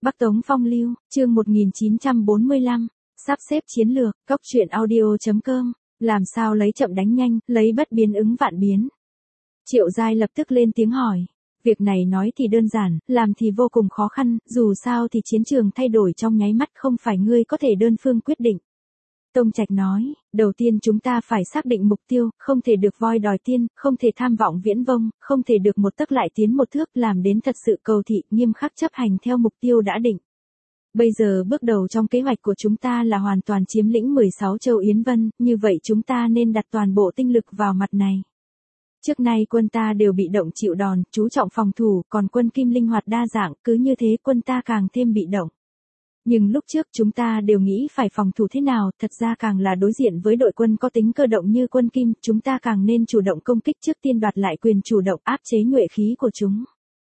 Bắc Tống Phong Lưu, chương 1945, sắp xếp chiến lược, Cốc truyện audio.com, làm sao lấy chậm đánh nhanh, lấy bất biến ứng vạn biến. Triệu Giai lập tức lên tiếng hỏi. Việc này nói thì đơn giản, làm thì vô cùng khó khăn, dù sao thì chiến trường thay đổi trong nháy mắt không phải ngươi có thể đơn phương quyết định. Tông Trạch nói, đầu tiên chúng ta phải xác định mục tiêu, không thể được voi đòi tiên, không thể tham vọng viễn vông, không thể được một tấc lại tiến một thước, làm đến thật sự cầu thị, nghiêm khắc chấp hành theo mục tiêu đã định. Bây giờ bước đầu trong kế hoạch của chúng ta là hoàn toàn chiếm lĩnh 16 châu Yến Vân, như vậy chúng ta nên đặt toàn bộ tinh lực vào mặt này. Trước nay quân ta đều bị động chịu đòn, chú trọng phòng thủ, còn quân Kim linh hoạt đa dạng, cứ như thế quân ta càng thêm bị động. Nhưng lúc trước chúng ta đều nghĩ phải phòng thủ thế nào, thật ra càng là đối diện với đội quân có tính cơ động như quân Kim, chúng ta càng nên chủ động công kích trước tiên đoạt lại quyền chủ động áp chế nhuệ khí của chúng.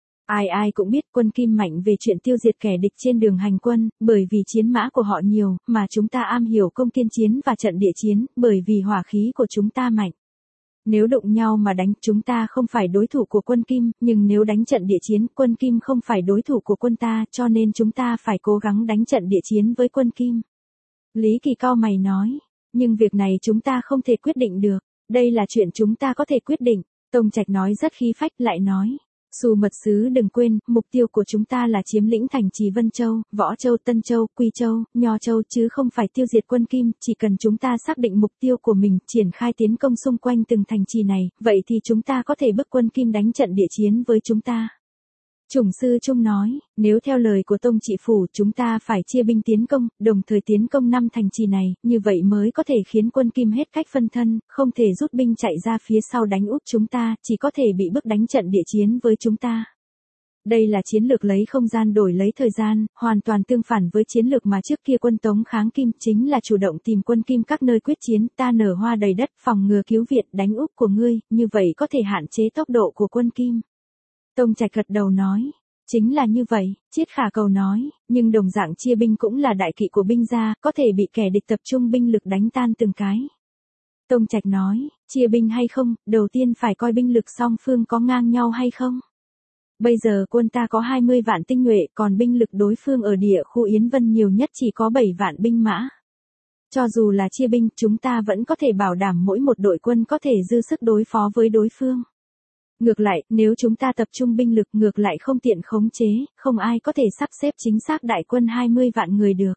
Ai cũng biết quân Kim mạnh về chuyện tiêu diệt kẻ địch trên đường hành quân, bởi vì chiến mã của họ nhiều, mà chúng ta am hiểu công kiên chiến và trận địa chiến, bởi vì hỏa khí của chúng ta mạnh. Nếu đụng nhau mà đánh, chúng ta không phải đối thủ của quân Kim, nhưng nếu đánh trận địa chiến, quân Kim không phải đối thủ của quân ta, cho nên chúng ta phải cố gắng đánh trận địa chiến với quân Kim. Lý Kỳ cau mày nói, nhưng việc này chúng ta không thể quyết định được, đây là chuyện chúng ta có thể quyết định. Tông Trạch nói rất khí phách, lại nói, Xu mật sứ đừng quên, mục tiêu của chúng ta là chiếm lĩnh thành trì Vân Châu, Võ Châu, Tân Châu, Quy Châu, Nho Châu chứ không phải tiêu diệt quân Kim, chỉ cần chúng ta xác định mục tiêu của mình, triển khai tiến công xung quanh từng thành trì này, vậy thì chúng ta có thể bức quân Kim đánh trận địa chiến với chúng ta. Chủng sư Trung nói, nếu theo lời của Tông Trị Phủ chúng ta phải chia binh tiến công, đồng thời tiến công 5 thành trì này, như vậy mới có thể khiến quân Kim hết cách phân thân, không thể rút binh chạy ra phía sau đánh úp chúng ta, chỉ có thể bị bức đánh trận địa chiến với chúng ta. Đây là chiến lược lấy không gian đổi lấy thời gian, hoàn toàn tương phản với chiến lược mà trước kia quân Tống kháng Kim, chính là chủ động tìm quân Kim các nơi quyết chiến, ta nở hoa đầy đất, phòng ngừa cứu viện, đánh úp của ngươi, như vậy có thể hạn chế tốc độ của quân Kim. Tông Trạch gật đầu nói, chính là như vậy. Chiết Khả Cầu nói, nhưng đồng dạng chia binh cũng là đại kỵ của binh gia, có thể bị kẻ địch tập trung binh lực đánh tan từng cái. Tông Trạch nói, chia binh hay không, đầu tiên phải coi binh lực song phương có ngang nhau hay không. Bây giờ quân ta có 20 vạn tinh nhuệ, còn binh lực đối phương ở địa khu Yến Vân nhiều nhất chỉ có 7 vạn binh mã. Cho dù là chia binh, chúng ta vẫn có thể bảo đảm mỗi một đội quân có thể dư sức đối phó với đối phương. Ngược lại, nếu chúng ta tập trung binh lực ngược lại không tiện khống chế, không ai có thể sắp xếp chính xác đại quân 20 vạn người được.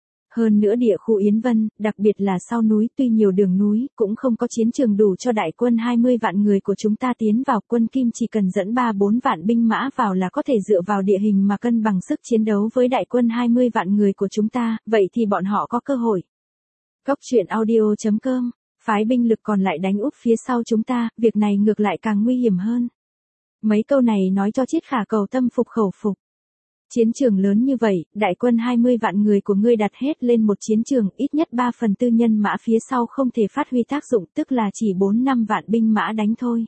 Hơn nữa địa khu Yến Vân, đặc biệt là sau núi tuy nhiều đường núi, cũng không có chiến trường đủ cho đại quân 20 vạn người của chúng ta tiến vào, quân Kim chỉ cần dẫn 3-4 vạn binh mã vào là có thể dựa vào địa hình mà cân bằng sức chiến đấu với đại quân 20 vạn người của chúng ta, vậy thì bọn họ có cơ hội. Cốc truyện audio.com, phái binh lực còn lại đánh úp phía sau chúng ta, việc này ngược lại càng nguy hiểm hơn. Mấy câu này nói cho Chiết Khả Cầu tâm phục khẩu phục. Chiến trường lớn như vậy, đại quân 20 vạn người của ngươi đặt hết lên một chiến trường, ít nhất 3/4 nhân mã phía sau không thể phát huy tác dụng, tức là chỉ 4-5 vạn binh mã đánh thôi.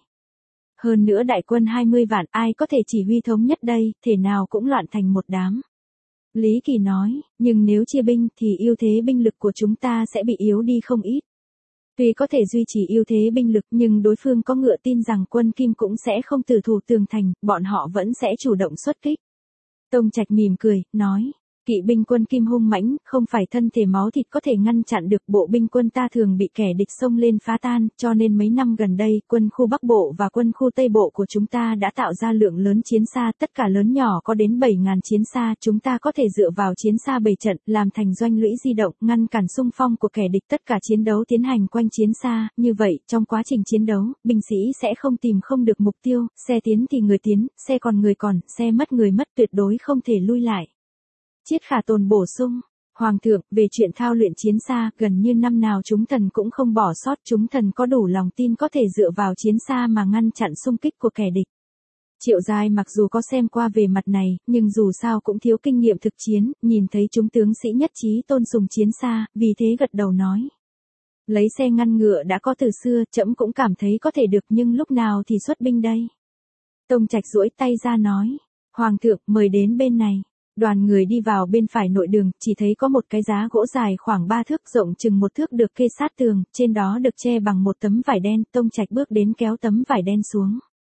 Hơn nữa đại quân 20 vạn, ai có thể chỉ huy thống nhất đây, thể nào cũng loạn thành một đám. Lý Kỳ nói, nhưng nếu chia binh thì ưu thế binh lực của chúng ta sẽ bị yếu đi không ít. Tuy có thể duy trì ưu thế binh lực nhưng đối phương có ngựa tin rằng quân Kim cũng sẽ không tử thủ tường thành, bọn họ vẫn sẽ chủ động xuất kích. Tông Trạch mỉm cười, nói, kỵ binh quân Kim hung mãnh, không phải thân thể máu thịt có thể ngăn chặn được, bộ binh quân ta thường bị kẻ địch xông lên phá tan, cho nên mấy năm gần đây, quân khu Bắc Bộ và quân khu Tây Bộ của chúng ta đã tạo ra lượng lớn chiến xa, tất cả lớn nhỏ có đến 7.000 chiến xa, chúng ta có thể dựa vào chiến xa bày trận, làm thành doanh lũy di động, ngăn cản xung phong của kẻ địch, tất cả chiến đấu tiến hành quanh chiến xa, như vậy, trong quá trình chiến đấu, binh sĩ sẽ không tìm không được mục tiêu, xe tiến thì người tiến, xe còn người còn, xe mất người mất, tuyệt đối không thể lui lại. Chiết Khả Tồn bổ sung, Hoàng thượng, về chuyện thao luyện chiến xa, gần như năm nào chúng thần cũng không bỏ sót, chúng thần có đủ lòng tin có thể dựa vào chiến xa mà ngăn chặn xung kích của kẻ địch. Triệu Giai mặc dù có xem qua về mặt này, nhưng dù sao cũng thiếu kinh nghiệm thực chiến, nhìn thấy chúng tướng sĩ nhất trí tôn sùng chiến xa, vì thế gật đầu nói. Lấy xe ngăn ngựa đã có từ xưa, trẫm cũng cảm thấy có thể được, nhưng lúc nào thì xuất binh đây? Tông Trạch duỗi tay ra nói, Hoàng thượng, mời đến bên này. Đoàn người đi vào bên phải nội đường, chỉ thấy có một cái giá gỗ dài khoảng 3 thước, rộng chừng 1 thước được kê sát tường, trên đó được che bằng một tấm vải đen, Tông Trạch bước đến kéo tấm vải đen xuống.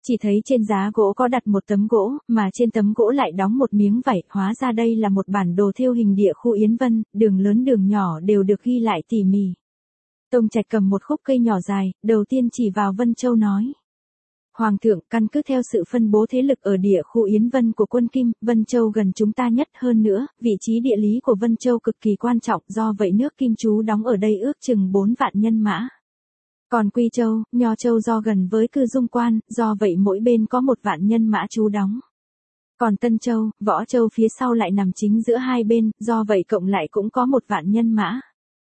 Chỉ thấy trên giá gỗ có đặt một tấm gỗ, mà trên tấm gỗ lại đóng một miếng vảy, hóa ra đây là một bản đồ thêu hình địa khu Yến Vân, đường lớn đường nhỏ đều được ghi lại tỉ mỉ. Tông Trạch cầm một khúc cây nhỏ dài, đầu tiên chỉ vào Vân Châu nói. Hoàng thượng, căn cứ theo sự phân bố thế lực ở địa khu Yến Vân của quân Kim, Vân Châu gần chúng ta nhất, hơn nữa, vị trí địa lý của Vân Châu cực kỳ quan trọng, do vậy nước Kim trú đóng ở đây ước chừng 4 vạn nhân mã. Còn Quy Châu, Nho Châu do gần với Cư Dung Quan, do vậy mỗi bên có 1 vạn nhân mã trú đóng. Còn Tân Châu, Võ Châu phía sau lại nằm chính giữa hai bên, do vậy cộng lại cũng có 1 vạn nhân mã.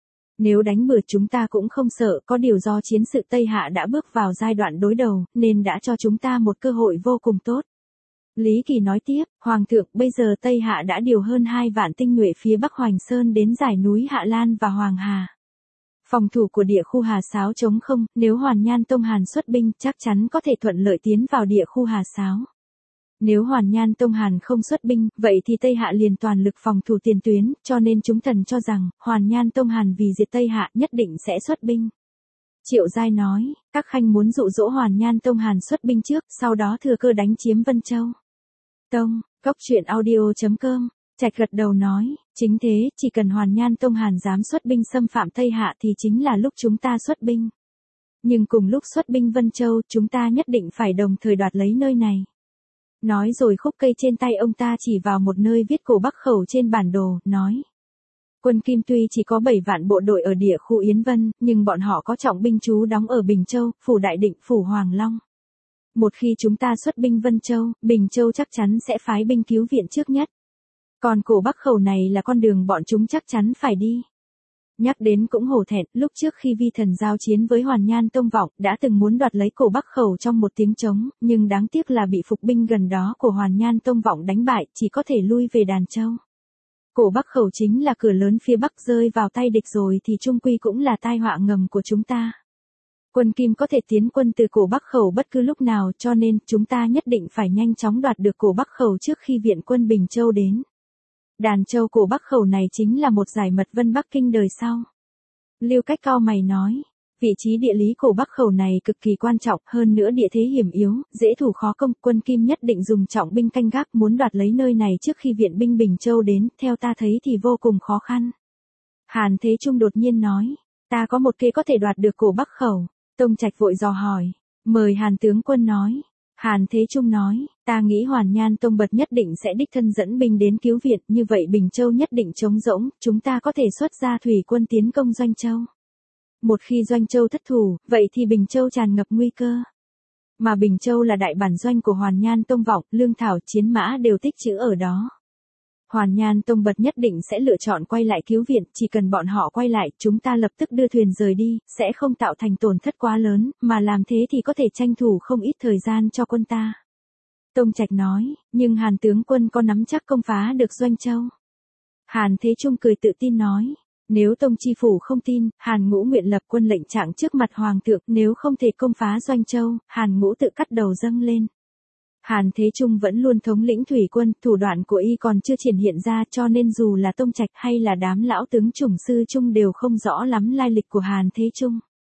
Nếu đánh bừa chúng ta cũng không sợ, có điều do chiến sự Tây Hạ đã bước vào giai đoạn đối đầu, nên đã cho chúng ta một cơ hội vô cùng tốt. Lý Kỳ nói tiếp, Hoàng thượng, bây giờ Tây Hạ đã điều hơn 2 vạn tinh nhuệ phía Bắc Hoành Sơn đến dải núi Hạ Lan và Hoàng Hà. Phòng thủ của địa khu Hà Sáo trống không, nếu Hoàn Nhan Tông Hàn xuất binh chắc chắn có thể thuận lợi tiến vào địa khu Hà Sáo. Nếu Hoàn Nhan Tông Hàn không xuất binh, vậy thì Tây Hạ liền toàn lực phòng thủ tiền tuyến, cho nên chúng thần cho rằng, Hoàn Nhan Tông Hàn vì diệt Tây Hạ nhất định sẽ xuất binh. Triệu Giai nói, các khanh muốn dụ dỗ Hoàn Nhan Tông Hàn xuất binh trước, sau đó thừa cơ đánh chiếm Vân Châu. Tông, Cốc Truyện Audio.com, Trạch gật đầu nói, chính thế, chỉ cần Hoàn Nhan Tông Hàn dám xuất binh xâm phạm Tây Hạ thì chính là lúc chúng ta xuất binh. Nhưng cùng lúc xuất binh Vân Châu, chúng ta nhất định phải đồng thời đoạt lấy nơi này. Nói rồi khúc cây trên tay ông ta chỉ vào một nơi viết Cổ Bắc Khẩu trên bản đồ, nói. Quân Kim tuy chỉ có 7 vạn bộ đội ở địa khu Yến Vân, nhưng bọn họ có trọng binh trú đóng ở Bình Châu, Phủ Đại Định, Phủ Hoàng Long. Một khi chúng ta xuất binh Vân Châu, Bình Châu chắc chắn sẽ phái binh cứu viện trước nhất. Còn Cổ Bắc Khẩu này là con đường bọn chúng chắc chắn phải đi. Nhắc đến cũng hổ thẹn, lúc trước khi Vi Thần giao chiến với Hoàn Nhan Tông Vọng, đã từng muốn đoạt lấy Cổ Bắc Khẩu trong một tiếng trống, nhưng đáng tiếc là bị phục binh gần đó của Hoàn Nhan Tông Vọng đánh bại, chỉ có thể lui về Đàn Châu. Cổ Bắc Khẩu chính là cửa lớn phía Bắc, rơi vào tay địch rồi thì chung quy cũng là tai họa ngầm của chúng ta. Quân Kim có thể tiến quân từ Cổ Bắc Khẩu bất cứ lúc nào, cho nên chúng ta nhất định phải nhanh chóng đoạt được Cổ Bắc Khẩu trước khi viện quân Bình Châu đến. Đàn Châu Cổ Bắc Khẩu này chính là một giải mật Vân Bắc Kinh đời sau. Lưu Cách cau mày nói, vị trí địa lý Cổ Bắc Khẩu này cực kỳ quan trọng, hơn nữa địa thế hiểm yếu, dễ thủ khó công, quân Kim nhất định dùng trọng binh canh gác muốn đoạt lấy nơi này trước khi viện binh Bình Châu đến, theo ta thấy thì vô cùng khó khăn. Hàn Thế Trung đột nhiên nói, ta có một kế có thể đoạt được Cổ Bắc Khẩu. Tông Trạch vội dò hỏi, mời Hàn tướng quân nói. Hàn Thế Trung nói, ta nghĩ Hoàn Nhan Tông Bật nhất định sẽ đích thân dẫn binh đến cứu viện, như vậy Bình Châu nhất định trống rỗng, chúng ta có thể xuất ra thủy quân tiến công Doanh Châu. Một khi Doanh Châu thất thủ, vậy thì Bình Châu tràn ngập nguy cơ. Mà Bình Châu là đại bản doanh của Hoàn Nhan Tông Vọng, lương thảo chiến mã đều tích trữ ở đó. Hoàn Nhan Tông Bật nhất định sẽ lựa chọn quay lại cứu viện, chỉ cần bọn họ quay lại, chúng ta lập tức đưa thuyền rời đi, sẽ không tạo thành tổn thất quá lớn, mà làm thế thì có thể tranh thủ không ít thời gian cho quân ta. Tông Trạch nói, nhưng Hàn tướng quân có nắm chắc công phá được Doanh Châu. Hàn Thế Trung cười tự tin nói, nếu Tông Chi Phủ không tin, Hàn Ngũ nguyện lập quân lệnh trạng trước mặt Hoàng thượng, nếu không thể công phá Doanh Châu, Hàn Ngũ tự cắt đầu dâng lên. Hàn Thế Trung vẫn luôn thống lĩnh thủy quân, thủ đoạn của y còn chưa triển hiện ra, cho nên dù là Tông Trạch hay là đám lão tướng chủng sư Trung đều không rõ lắm lai lịch của Hàn Thế Trung.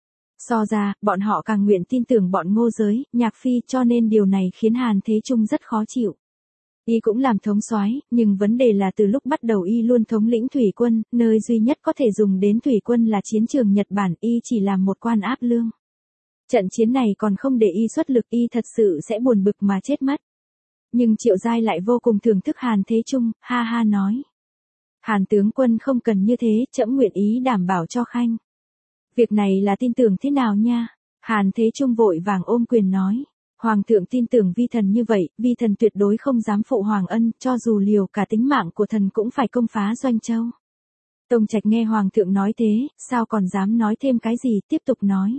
So ra, bọn họ càng nguyện tin tưởng bọn Ngô Giới, Nhạc Phi, cho nên điều này khiến Hàn Thế Trung rất khó chịu. Y cũng làm thống soái, nhưng vấn đề là từ lúc bắt đầu y luôn thống lĩnh thủy quân, nơi duy nhất có thể dùng đến thủy quân là chiến trường Nhật Bản, y chỉ làm một quan áp lương. Trận chiến này còn không để y xuất lực, y thật sự sẽ buồn bực mà chết mất. Nhưng Triệu Giai lại vô cùng thưởng thức Hàn Thế Trung, ha ha nói. Hàn tướng quân không cần như thế, trẫm nguyện ý đảm bảo cho khanh. Việc này là tin tưởng thế nào nha? Hàn Thế Trung vội vàng ôm quyền nói. Hoàng thượng tin tưởng vi thần như vậy, vi thần tuyệt đối không dám phụ hoàng ân, cho dù liều cả tính mạng của thần cũng phải công phá Doanh Châu. Tông Trạch nghe Hoàng thượng nói thế, sao còn dám nói thêm cái gì, tiếp tục nói.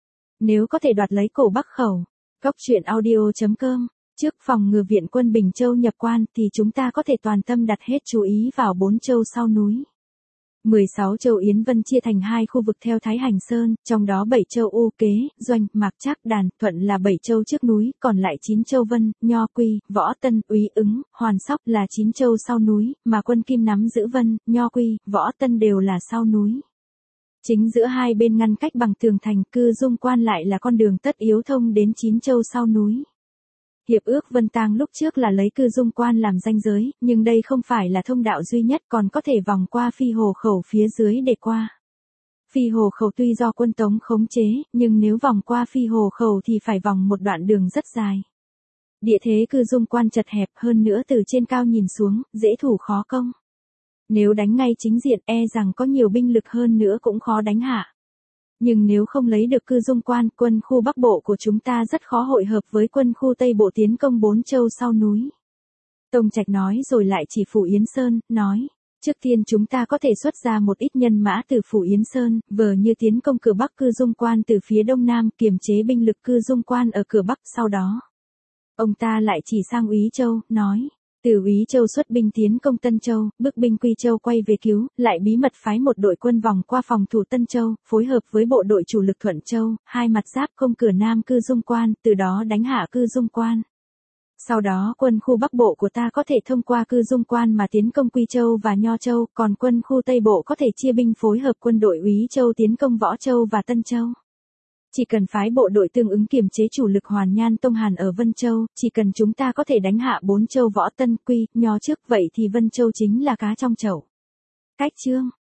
Nếu có thể đoạt lấy Cổ Bắc Khẩu, Cốc Truyện Audio.com, trước phòng ngừa viện quân Bình Châu nhập quan thì chúng ta có thể toàn tâm đặt hết chú ý vào 4 châu sau núi. 16 châu Yến Vân chia thành 2 khu vực theo Thái Hành Sơn, trong đó 7 châu U Kế, Doanh, Mạc Trác, Đàn, Thuận là 7 châu trước núi, còn lại 9 châu Vân, Nho, Quy, Võ Tân, Úy Ứng, Hoàn Sóc là 9 châu sau núi, mà quân Kim nắm giữ Vân, Nho, Quy, Võ Tân đều là sau núi. Chính giữa hai bên ngăn cách bằng tường thành, Cư Dung Quan lại là con đường tất yếu thông đến 9 châu sau núi. Hiệp ước Vân Tang lúc trước là lấy Cư Dung Quan làm ranh giới, nhưng đây không phải là thông đạo duy nhất, còn có thể vòng qua Phi Hồ Khẩu phía dưới để qua. Phi Hồ Khẩu tuy do quân Tống khống chế, nhưng nếu vòng qua Phi Hồ Khẩu thì phải vòng một đoạn đường rất dài. Địa thế Cư Dung Quan chật hẹp, hơn nữa từ trên cao nhìn xuống, dễ thủ khó công. Nếu đánh ngay chính diện rằng có nhiều binh lực hơn nữa cũng khó đánh hạ. Nhưng nếu không lấy được Cư Dung Quan, quân khu Bắc Bộ của chúng ta rất khó hội hợp với quân khu Tây Bộ tiến công Bốn Châu sau núi. Tông Trạch nói rồi lại chỉ Phủ Yến Sơn, nói, trước tiên chúng ta có thể xuất ra một ít nhân mã từ Phủ Yến Sơn, vờ như tiến công cửa Bắc Cư Dung Quan từ phía đông nam, kiềm chế binh lực Cư Dung Quan ở cửa Bắc, sau đó. Ông ta lại chỉ sang Úy Châu, nói, từ Úy Châu xuất binh tiến công Tân Châu, bức binh Quy Châu quay về cứu, lại bí mật phái một đội quân vòng qua phòng thủ Tân Châu, phối hợp với bộ đội chủ lực Thuận Châu, hai mặt giáp công cửa Nam Cư Dung Quan, từ đó đánh hạ Cư Dung Quan. Sau đó quân khu Bắc Bộ của ta có thể thông qua Cư Dung Quan mà tiến công Quy Châu và Nho Châu, còn quân khu Tây Bộ có thể chia binh phối hợp quân đội Úy Châu tiến công Võ Châu và Tân Châu. Chỉ cần phái bộ đội tương ứng kiềm chế chủ lực Hoàn Nhan Tông Hàn ở Vân Châu, chỉ cần chúng ta có thể đánh hạ Bốn Châu Võ Tân Quy, Nho trước, vậy thì Vân Châu chính là cá trong chậu. Cách chương